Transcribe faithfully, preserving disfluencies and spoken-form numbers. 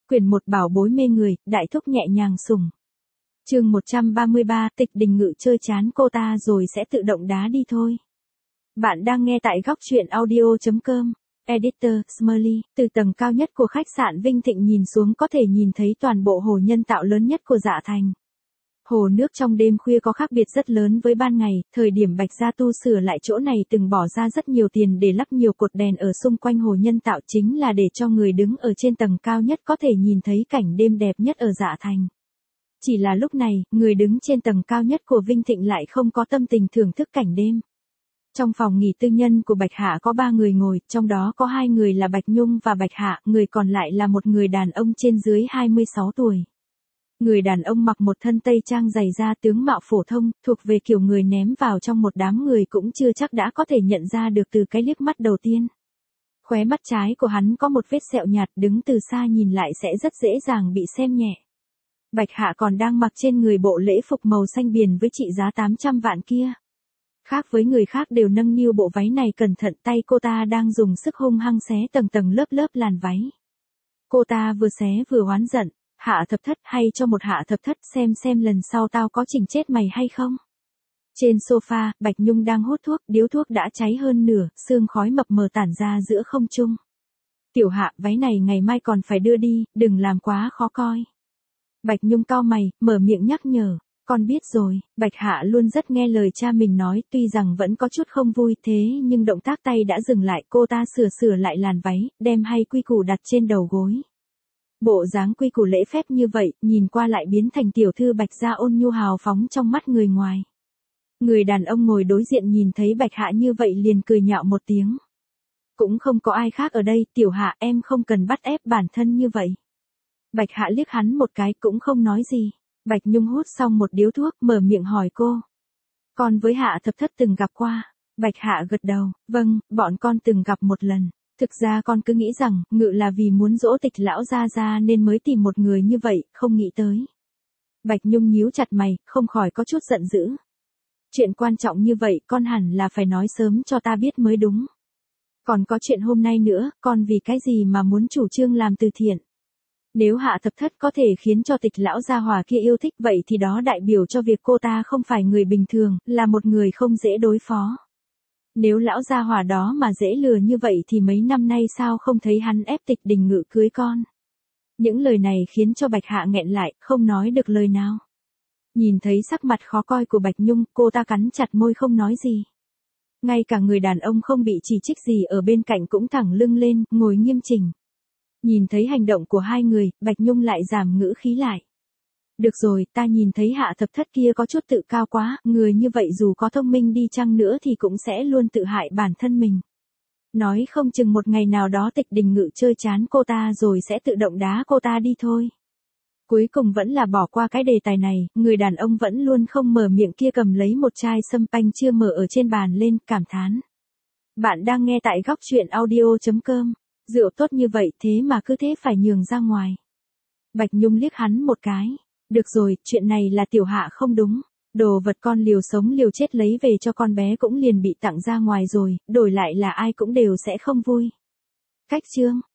Quyển một bảo bối mê người, đại thúc nhẹ nhàng sủng. Chương một trăm ba mươi ba, Tịch Đình Ngự chơi chán cô ta rồi sẽ tự động đá đi thôi. Bạn đang nghe tại góc truyện audio chấm com. Editor, Smiley, từ tầng cao nhất của khách sạn Vinh Thịnh nhìn xuống có thể nhìn thấy toàn bộ hồ nhân tạo lớn nhất của Dạ Thành. Hồ nước trong đêm khuya có khác biệt rất lớn với ban ngày, thời điểm Bạch Gia tu sửa lại chỗ này từng bỏ ra rất nhiều tiền để lắp nhiều cột đèn ở xung quanh hồ nhân tạo chính là để cho người đứng ở trên tầng cao nhất có thể nhìn thấy cảnh đêm đẹp nhất ở Dạ Thành. Chỉ là lúc này, người đứng trên tầng cao nhất của Vinh Thịnh lại không có tâm tình thưởng thức cảnh đêm. Trong phòng nghỉ tư nhân của Bạch Hạ có ba người ngồi, trong đó có hai người là Bạch Nhung và Bạch Hạ, người còn lại là một người đàn ông trên dưới hai mươi sáu tuổi. Người đàn ông mặc một thân tây trang dày da tướng mạo phổ thông, thuộc về kiểu người ném vào trong một đám người cũng chưa chắc đã có thể nhận ra được từ cái liếc mắt đầu tiên. Khóe mắt trái của hắn có một vết sẹo nhạt, đứng từ xa nhìn lại sẽ rất dễ dàng bị xem nhẹ. Bạch Hạ còn đang mặc trên người bộ lễ phục màu xanh biển với trị giá tám trăm vạn kia. Khác với người khác đều nâng niu bộ váy này cẩn thận, tay cô ta đang dùng sức hung hăng xé tầng tầng lớp lớp làn váy. Cô ta vừa xé vừa oán giận, Hạ Thập Thất, hay cho một Hạ Thập Thất xem xem lần sau tao có chỉnh chết mày hay không. Trên sofa, Bạch Nhung đang hút thuốc, điếu thuốc đã cháy hơn nửa, sương khói mập mờ tản ra giữa không trung. Tiểu Hạ, váy này ngày mai còn phải đưa đi, đừng làm quá khó coi. Bạch Nhung cau mày, mở miệng nhắc nhở. Con biết rồi. Bạch Hạ luôn rất nghe lời cha mình nói, tuy rằng vẫn có chút không vui thế nhưng động tác tay đã dừng lại, cô ta sửa sửa lại làn váy, đem hay quy củ đặt trên đầu gối. Bộ dáng quy củ lễ phép như vậy, nhìn qua lại biến thành tiểu thư Bạch Gia ôn nhu hào phóng trong mắt người ngoài. Người đàn ông ngồi đối diện nhìn thấy Bạch Hạ như vậy liền cười nhạo một tiếng. Cũng không có ai khác ở đây, Tiểu Hạ, em không cần bắt ép bản thân như vậy. Bạch Hạ liếc hắn một cái cũng không nói gì. Bạch Nhung hút xong một điếu thuốc, mở miệng hỏi cô. Con với Hạ Thập Thất từng gặp qua. Bạch Hạ gật đầu, vâng, bọn con từng gặp một lần. Thực ra con cứ nghĩ rằng, Ngự là vì muốn dỗ Tịch lão gia gia nên mới tìm một người như vậy, không nghĩ tới. Bạch Nhung nhíu chặt mày, không khỏi có chút giận dữ. Chuyện quan trọng như vậy, con hẳn là phải nói sớm cho ta biết mới đúng. Còn có chuyện hôm nay nữa, con vì cái gì mà muốn chủ trương làm từ thiện? Nếu Hạ Thập Thất có thể khiến cho Tịch lão gia hỏa kia yêu thích vậy thì đó đại biểu cho việc cô ta không phải người bình thường, là một người không dễ đối phó. Nếu lão gia hỏa đó mà dễ lừa như vậy thì mấy năm nay sao không thấy hắn ép Tịch Đình Ngự cưới con. Những lời này khiến cho Bạch Hạ nghẹn lại, không nói được lời nào. Nhìn thấy sắc mặt khó coi của Bạch Nhung, cô ta cắn chặt môi không nói gì. Ngay cả người đàn ông không bị chỉ trích gì ở bên cạnh cũng thẳng lưng lên, ngồi nghiêm chỉnh. Nhìn thấy hành động của hai người, Bạch Nhung lại giảm ngữ khí lại. Được rồi, ta nhìn thấy Hạ Thập Thất kia có chút tự cao quá, người như vậy dù có thông minh đi chăng nữa thì cũng sẽ luôn tự hại bản thân mình. Nói không chừng một ngày nào đó Tịch Đình Ngự chơi chán cô ta rồi sẽ tự động đá cô ta đi thôi. Cuối cùng vẫn là bỏ qua cái đề tài này, người đàn ông vẫn luôn không mở miệng kia cầm lấy một chai sâm panh chưa mở ở trên bàn lên, cảm thán. Bạn đang nghe tại góc truyện audio chấm com. Rượu tốt như vậy thế mà cứ thế phải nhường ra ngoài. Bạch Nhung liếc hắn một cái. Được rồi, chuyện này là Tiểu Hạ không đúng. Đồ vật con liều sống liều chết lấy về cho con bé cũng liền bị tặng ra ngoài rồi, đổi lại là ai cũng đều sẽ không vui. Cách chương.